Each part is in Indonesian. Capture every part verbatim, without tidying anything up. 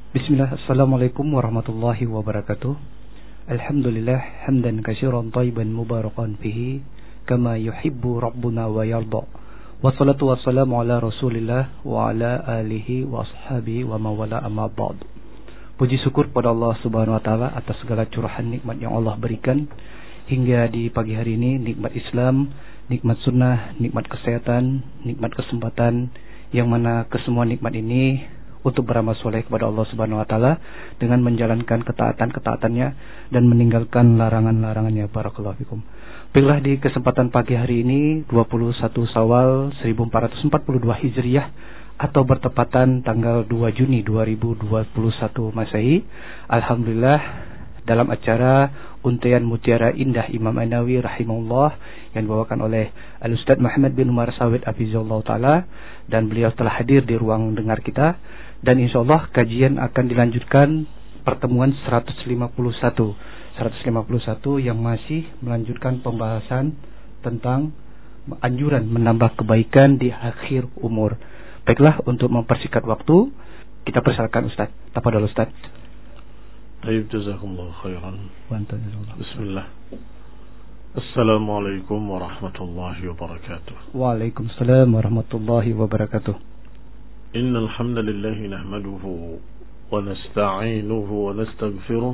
Bismillah, Assalamualaikum warahmatullahi wabarakatuh. Alhamdulillah, hamdan katsiran thayyiban mubarakan fihi kama yuhibbu rabbuna wa yarda. Wassalatu wassalamu ala Rasulillah wa ala alihi wa ashabihi wa mawala amma ba'd. Puji syukur pada Allah Subhanahu wa taala atas segala curahan nikmat yang Allah berikan hingga di pagi hari ini, nikmat Islam, nikmat sunnah, nikmat kesehatan, nikmat kesempatan, yang mana kesemua nikmat ini untuk beramal soleh kepada Allah Subhanahu wa taala dengan menjalankan ketaatan-ketaatannya dan meninggalkan larangan-larangannya. Barakallahu fikum. Baiklah, di kesempatan pagi hari ini dua puluh satu Syawal seribu empat ratus empat puluh dua Hijriah atau bertepatan tanggal dua Juni dua ribu dua puluh satu Masehi. Alhamdulillah, dalam acara Untayan Mutiara Indah Imam An-Nawawi rahimahullah yang dibawakan oleh Al-Ustaz Muhammad bin Umar Sawid hafizahullah taala, dan beliau telah hadir di ruang dengar kita, dan insyaallah kajian akan dilanjutkan pertemuan seratus lima puluh satu seratus lima puluh satu yang masih melanjutkan pembahasan tentang anjuran menambah kebaikan di akhir umur. Baiklah, untuk mempersingkat waktu kita persilakan Ustaz. Tafadhol Ustaz. Baik, jazakumullah khairan. Bismillah. Assalamualaikum warahmatullahi wabarakatuh. Waalaikumsalam warahmatullahi wabarakatuh. Innal hamdalillah nahmaduhu wa nasta'inuhu wa nastaghfiruh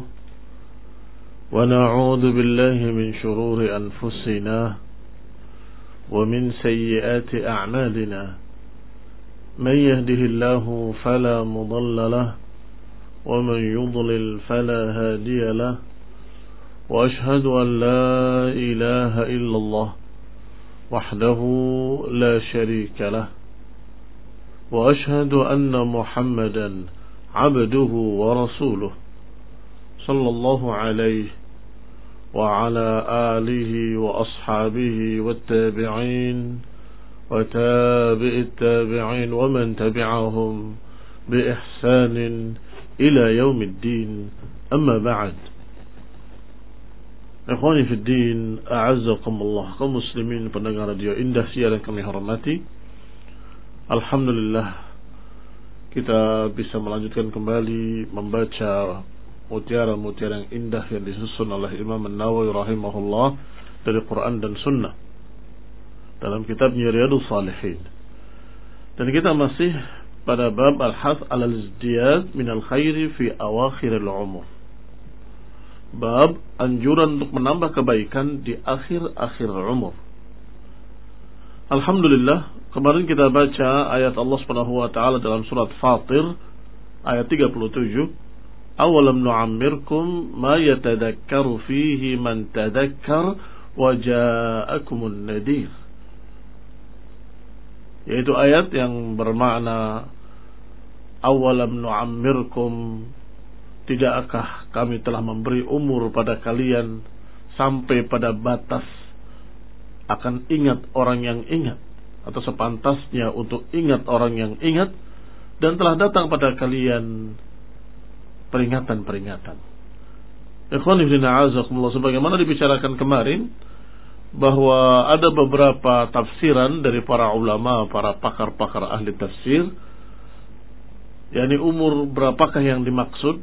wa na'udzu billahi min shururi anfusina wa min sayyiati a'malina. Man yahdihillahu fala mudilla lahu ومن يضلل فلا هادي له وأشهد أن لا إله إلا الله وحده لا شريك له وأشهد أن محمدا عبده ورسوله صلى الله عليه وعلى آله وأصحابه والتابعين وتابع التابعين ومن تبعهم بإحسان ila yaumiddin, amma ba'd. Ikhwani fi din, a'azzakumullah, kaum muslimin pendengar radio Indah siaran kami hormati. Alhamdulillah, kita bisa melanjutkan kembali membaca mutiara-mutiara yang indah yang disusun oleh Imam An-Nawawi rahimahullah dari Quran dan Sunnah dalam kitabnya Riyadhus Shalihin. Dan kita masih pada bab al-hath al-izdiyad min al-khairi fi awakhir al-umur. Bab anjuran untuk menambah kebaikan di akhir-akhir umur. Alhamdulillah, kemarin kita baca ayat Allah Subhanahu wa taala dalam surat Fatir ayat tiga puluh tujuh. Awalam nu'ammirkum ma yatadakkaru fihi man tadakkar wa ja'akumun nadir. Yaitu ayat yang bermakna awalam nu'ammirkum, tidakkah kami telah memberi umur pada kalian sampai pada batas akan ingat orang yang ingat, atau sepantasnya untuk ingat orang yang ingat, dan telah datang pada kalian peringatan-peringatan. Ikhwan fillah a'azakumullah, sebagaimana dibicarakan kemarin bahwa ada beberapa tafsiran dari para ulama, para pakar-pakar ahli tafsir, yakni umur berapakah yang dimaksud.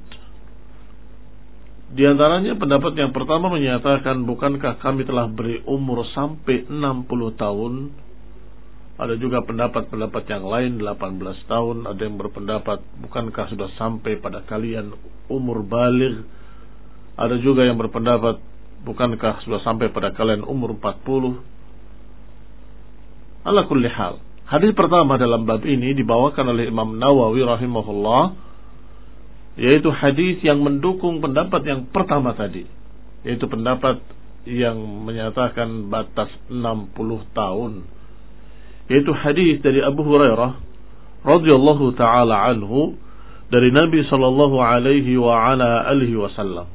Di antaranya pendapat yang pertama menyatakan, bukankah kami telah beri umur sampai enam puluh tahun. Ada juga pendapat-pendapat yang lain delapan belas tahun. Ada yang berpendapat, bukankah sudah sampai pada kalian umur baligh. Ada juga yang berpendapat, bukankah sudah sampai pada kalian umur empat puluh. Ala kulli hal, hadis pertama dalam bab ini dibawakan oleh Imam Nawawi rahimahullah, yaitu hadis yang mendukung pendapat yang pertama tadi, yaitu pendapat yang menyatakan batas enam puluh tahun, yaitu hadis dari Abu Hurairah radhiyallahu taala anhu dari Nabi sallallahu alaihi wa ala alihi wasallam,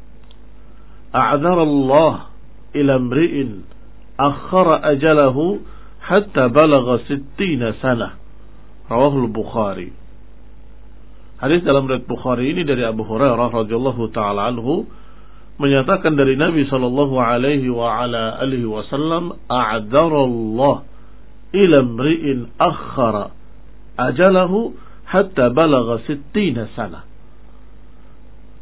a'dzarallah ila imri'in akhara ajalahu hatta balagha sittina sanah, rawahul Bukhari. Hadis dalam riwayat Bukhari ini dari Abu Hurairah radhiyallahu taala anhu menyatakan dari Nabi sallallahu alaihi wa ala alihi wasallam, a'dzarallah ila imri'in akhara ajalahu hatta balagha sittina sanah,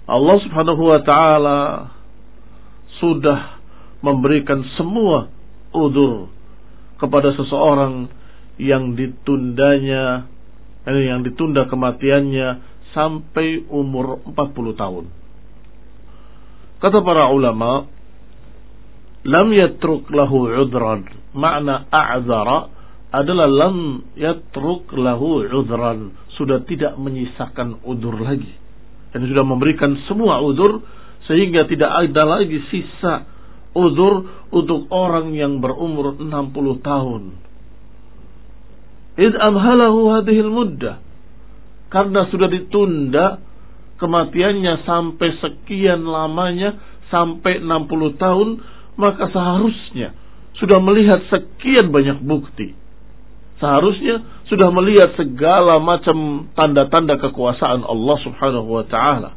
Allah Subhanahu wa ta'ala sudah memberikan semua udzur kepada seseorang yang ditundanya, yang ditunda kematiannya sampai umur empat puluh tahun. Kata para ulama, lam yatruk lahu udran. Makna a'zara adalah lam yatruk lahu udran, sudah tidak menyisakan udzur lagi, dan sudah memberikan semua udzur sehingga tidak ada lagi sisa udzur untuk orang yang berumur enam puluh tahun. Id amhalahu hadhil muddah, karena sudah ditunda kematiannya sampai sekian lamanya, sampai enam puluh tahun, maka seharusnya sudah melihat sekian banyak bukti. Seharusnya sudah melihat segala macam tanda-tanda kekuasaan Allah Subhanahu wa ta'ala.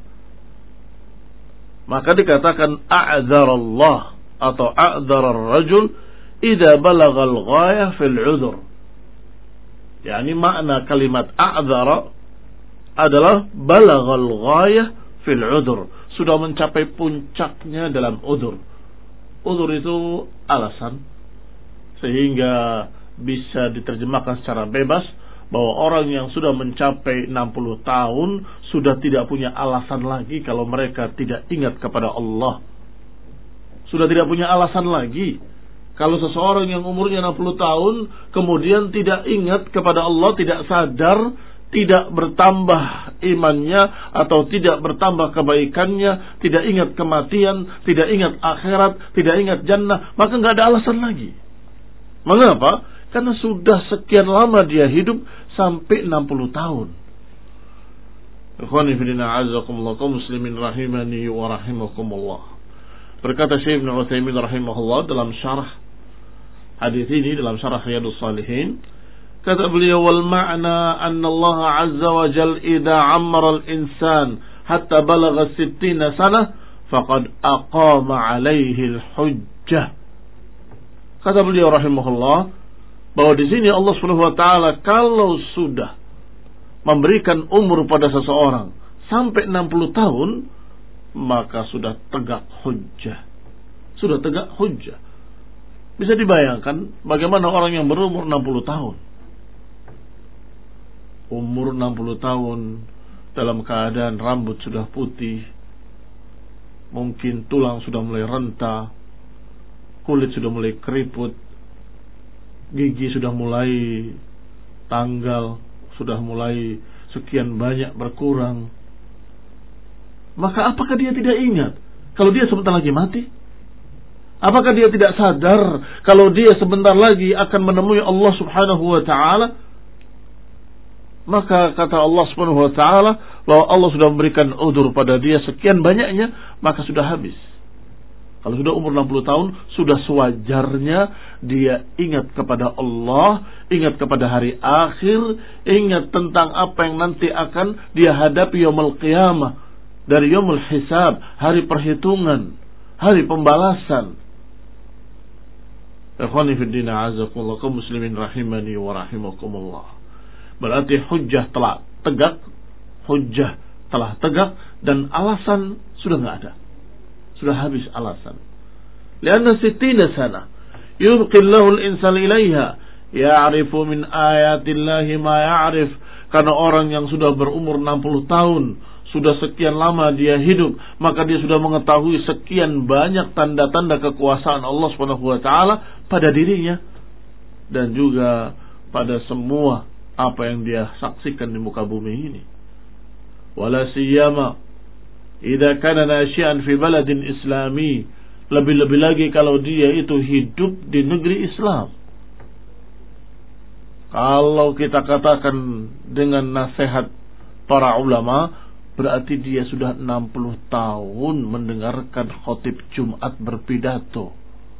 Maka dikatakan a'dzarallah atau a'dzarar rajul idza balagal ghayah fil 'udhr. Yani makna kalimat a'dzara adalah balagal ghayah fil 'udhr, sudah mencapai puncaknya dalam udzur. Udzur itu alasan, sehingga bisa diterjemahkan secara bebas bahwa orang yang sudah mencapai enam puluh tahun sudah tidak punya alasan lagi kalau mereka tidak ingat kepada Allah. Sudah tidak punya alasan lagi kalau seseorang yang umurnya enam puluh tahun kemudian tidak ingat kepada Allah, tidak sadar, tidak bertambah imannya atau tidak bertambah kebaikannya, tidak ingat kematian, tidak ingat akhirat, tidak ingat jannah, maka nggak ada alasan lagi. Mengapa? Karena sudah sekian lama dia hidup, sampai enam puluh tahun. Ikhwani fillah azakumullah, kaum muslimin rahimani wa rahimakumullah. Berkata Syekh Ibnu Utsaimin rahimahullah dalam syarah hadis ini, dalam syarah Riyadhus Shalihin, kata beliau, wal ma'na anna Allah azza wa jalla idza 'ammara al-insan hatta balagha sittina sana faqad aqama 'alaihi al-hujjah. Kata beliau rahimahullah bahwa di sini Allah Subhanahu wa taala kalau sudah memberikan umur pada seseorang sampai enam puluh tahun, maka sudah tegak hujjah. Sudah tegak hujjah. Bisa dibayangkan bagaimana orang yang berumur enam puluh tahun. Umur enam puluh tahun dalam keadaan rambut sudah putih, mungkin tulang sudah mulai renta, kulit sudah mulai keriput, gigi sudah mulai tanggal, sudah mulai sekian banyak berkurang. Maka apakah dia tidak ingat kalau dia sebentar lagi mati? Apakah dia tidak sadar kalau dia sebentar lagi akan menemui Allah Subhanahu wa ta'ala? Maka kata Allah Subhanahu wa ta'ala bahwa Allah sudah memberikan udzur pada dia sekian banyaknya, maka sudah habis. Kalau sudah umur enam puluh tahun, sudah sewajarnya dia ingat kepada Allah, ingat kepada hari akhir, ingat tentang apa yang nanti akan dia hadapi yaumul qiyamah, dari yaumul hisab, hari perhitungan, hari pembalasan. Ikhwani fid din a'azakumullah, kaum muslimin rahimani wa rahimakumullah. Berarti hujjah telah tegak, hujjah telah tegak, dan alasan sudah enggak ada. Sudah habis alasan. Lianna sittina sana yubqillahu al-insan ilaiha ya'rifu min ayatillahi ma ya'rif. Karena orang yang sudah berumur enam puluh tahun, sudah sekian lama dia hidup, maka dia sudah mengetahui sekian banyak tanda-tanda kekuasaan Allah Subhanahu wa taala pada dirinya dan juga pada semua apa yang dia saksikan di muka bumi ini. Wala siyama idza kana nashi'an fi baladin islami, lebih-lebih lagi kalau dia itu hidup di negeri Islam. Kalau kita katakan dengan nasihat para ulama, berarti dia sudah enam puluh tahun mendengarkan khatib Jumat berpidato.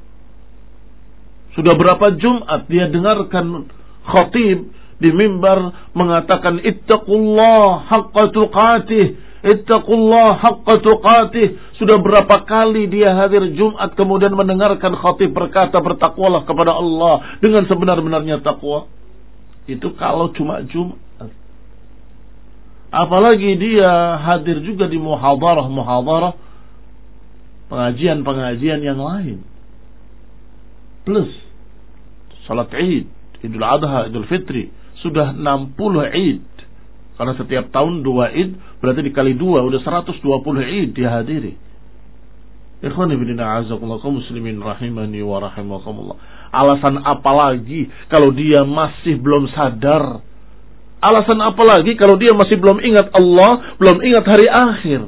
Sudah berapa Jumat dia dengarkan khatib di mimbar mengatakan ittaqullah haqqa tuqatih, ittaqullah haqqa tuqatih. Sudah berapa kali dia hadir Jumat kemudian mendengarkan khatib berkata bertakwalah kepada Allah dengan sebenar-benarnya takwa. Itu kalau cuma Jumat. Apalagi dia hadir juga di muhadarah-muhadarah, pengajian-pengajian yang lain. Plus salat Id, Idul Adha, Idul Fitri, sudah enam puluh Id. Karena setiap tahun dua Id, berarti dikali dua udah seratus dua puluh Id dihadiri. Ikhwan ibn a'azakumullah, kaum muslimin rahimani wa rahimakumullah. Alasan apa lagi kalau dia masih belum sadar? Alasan apa lagi kalau dia masih belum ingat Allah, belum ingat hari akhir?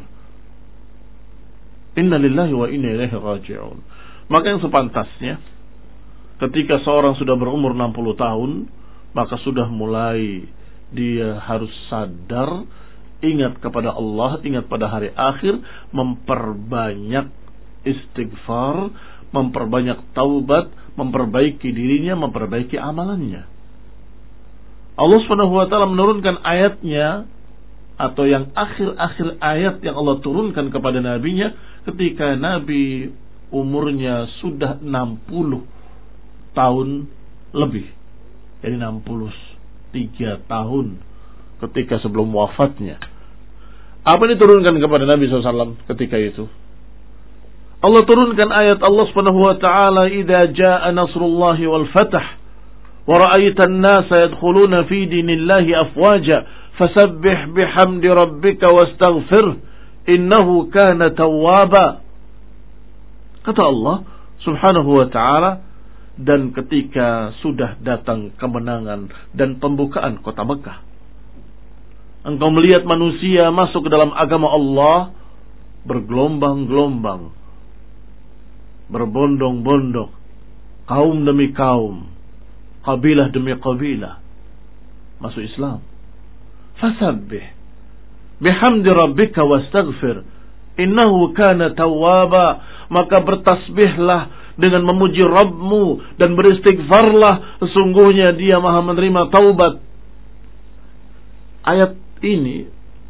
Inna lillahi wa inna ilaihi raji'un. Maka yang sepantasnya, ketika seorang sudah berumur enam puluh tahun, maka sudah mulai dia harus sadar, ingat kepada Allah, ingat pada hari akhir, memperbanyak istighfar, memperbanyak taubat, memperbaiki dirinya, memperbaiki amalannya. Allah subhanahu wa ta'ala menurunkan ayatnya, atau yang akhir-akhir ayat yang Allah turunkan kepada nabinya ketika Nabi umurnya sudah enam puluh tahun lebih. Jadi enam puluh tiga tahun ketika sebelum wafatnya. Apa yang diturunkan kepada Nabi shallallahu alaihi wasallam ketika itu? Allah turunkan ayat Allah subhanahu wa ta'ala, "Idza jaa nasrullahi wal fath wa ra'aitan nasa yadkhuluna fi dinillahi afwaja fasabbih bihamdi rabbika wastaghfir innahu kana tawwaba." Kata Allah subhanahu wa ta'ala, dan ketika sudah datang kemenangan dan pembukaan kota Mekah, engkau melihat manusia masuk ke dalam agama Allah bergelombang-gelombang, berbondong-bondong, kaum demi kaum, kabilah demi kabilah masuk Islam. Fasabbih bihamdi rabbika wastaghfir innahu kana tawwaba. Maka bertasbihlah dengan memuji Rabbmu dan beristighfarlah, sesungguhnya Dia Maha menerima taubat. Ayat ini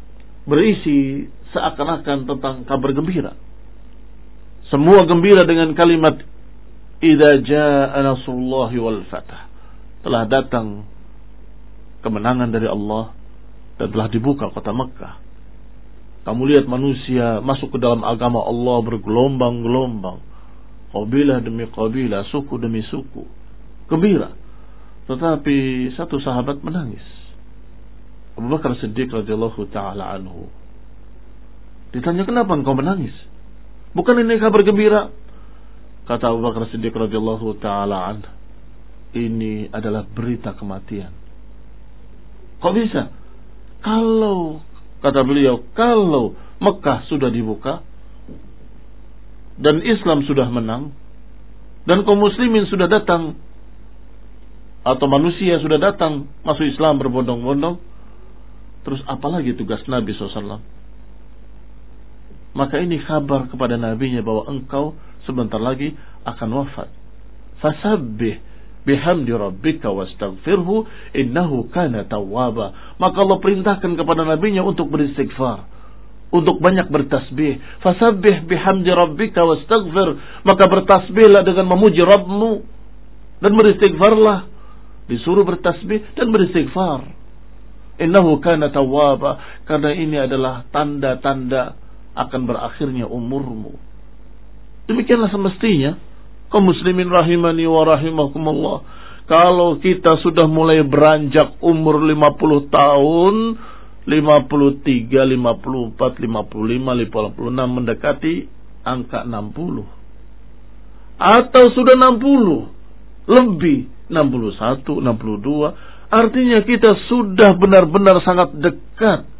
berisi seakan-akan tentang kabar gembira. Semua gembira dengan kalimat idza jaa nasrullahi wal fath. Telah datang kemenangan dari Allah dan telah dibuka kota Mekah. Kamu lihat manusia masuk ke dalam agama Allah bergelombang-gelombang, kabilah demi kabilah, suku demi suku, gembira. Tetapi satu sahabat menangis, Abu Bakar Siddiq radhiyallahu taala anhu. Ditanya, kenapa engkau menangis? Bukan ini kabar gembira? Kata Abu Bakar Siddiq radhiyallahu taala anhu, ini adalah berita kematian. Kok bisa? Kalau, kata beliau, kalau Mekah sudah dibuka dan Islam sudah menang dan kaum muslimin sudah datang, atau manusia sudah datang masuk Islam berbondong-bondong, terus apalagi tugas Nabi shallallahu alaihi wasallam? Maka ini kabar kepada nabinya bahwa engkau sebentar lagi akan wafat. Fasabbih bihamdi rabbika wastaghfirhu innahu kana tawwaba. Maka Allah perintahkan kepada nabinya untuk beristighfar, untuk banyak bertasbih. Fasabbih bihamdi rabbika wastaghfir. Maka bertasbihlah dengan memuji Rabbmu dan beristighfarlah. Disuruh bertasbih dan beristighfar. Innahu kana tawwaba, karena ini adalah tanda-tanda akan berakhirnya umurmu. Demikianlah semestinya kaum muslimin rahimani wa rahimakumullah. Kalau kita sudah mulai beranjak umur lima puluh tahun, lima puluh tiga, lima puluh empat, lima puluh lima, lima puluh enam, mendekati angka enam puluh, atau sudah enam puluh lebih, enam puluh satu, enam puluh dua, artinya kita sudah benar-benar sangat dekat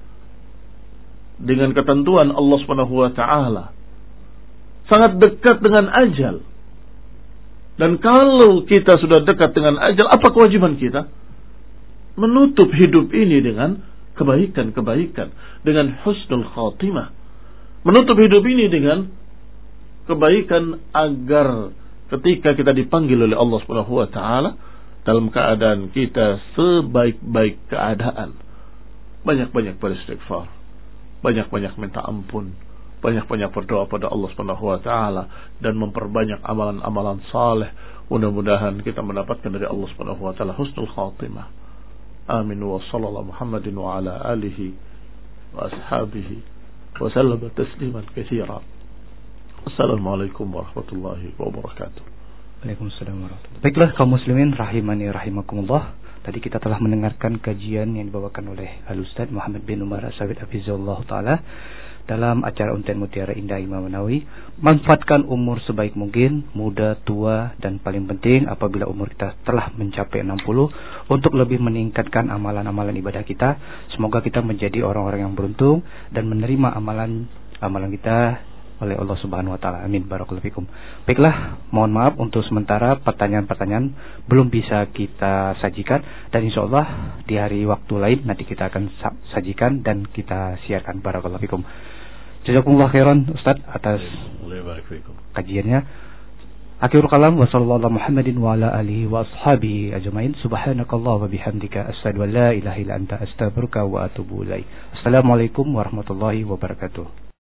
dengan ketentuan Allah Subhanahu wa taala, sangat dekat dengan ajal. Dan kalau kita sudah dekat dengan ajal, apa kewajiban kita? Menutup hidup ini dengan kebaikan-kebaikan, dengan husnul khatimah. Menutup hidup ini dengan kebaikan agar ketika kita dipanggil oleh Allah Subhanahu wa taala dalam keadaan kita sebaik-baik keadaan, banyak-banyak beristighfar, banyak-banyak minta ampun, banyak-banyak berdoa pada Allah Subhanahu wa taala, dan memperbanyak amalan-amalan saleh. Mudah-mudahan kita mendapatkan dari Allah Subhanahu wa taala husnul khatimah. Amin wa sallallahu Muhammadin wa ala alihi وأصحابه وسلم تسليما كثيرا. السلام عليكم ورحمة الله وبركاته. Waalaikumsalam warahmatullahi wabarakatuh. Baiklah kaum muslimin rahimani rahimakumullah. Tadi kita telah mendengarkan kajian yang dibawakan oleh Al-Ustaz Muhammad bin Umar As-Sabit hafizahullah taala dalam acara Untian Mutiara Indah Imam Nawawi. Manfaatkan umur sebaik mungkin, muda, tua, dan paling penting apabila umur kita telah mencapai enam puluh untuk lebih meningkatkan amalan-amalan ibadah kita. Semoga kita menjadi orang-orang yang beruntung dan menerima amalan amalan kita oleh Allah Subhanahu wa taala. Amin. Barakallahu fikum. Baiklah, mohon maaf untuk sementara pertanyaan-pertanyaan belum bisa kita sajikan dan insyaallah di hari waktu lain nanti kita akan sajikan dan kita siarkan. Barakallahu fikum. Jazakumullah khairan Ustaz atas kajiannya. Akhirul kalam wa sallallahu ala Muhammadin wa ala alihi wa ashabihi ajmain. Subhanakallah wa bihamdika asyhadu an la ilaha illa anta astaghfiruka wa atubu ilaik. Assalamualaikum warahmatullahi wabarakatuh.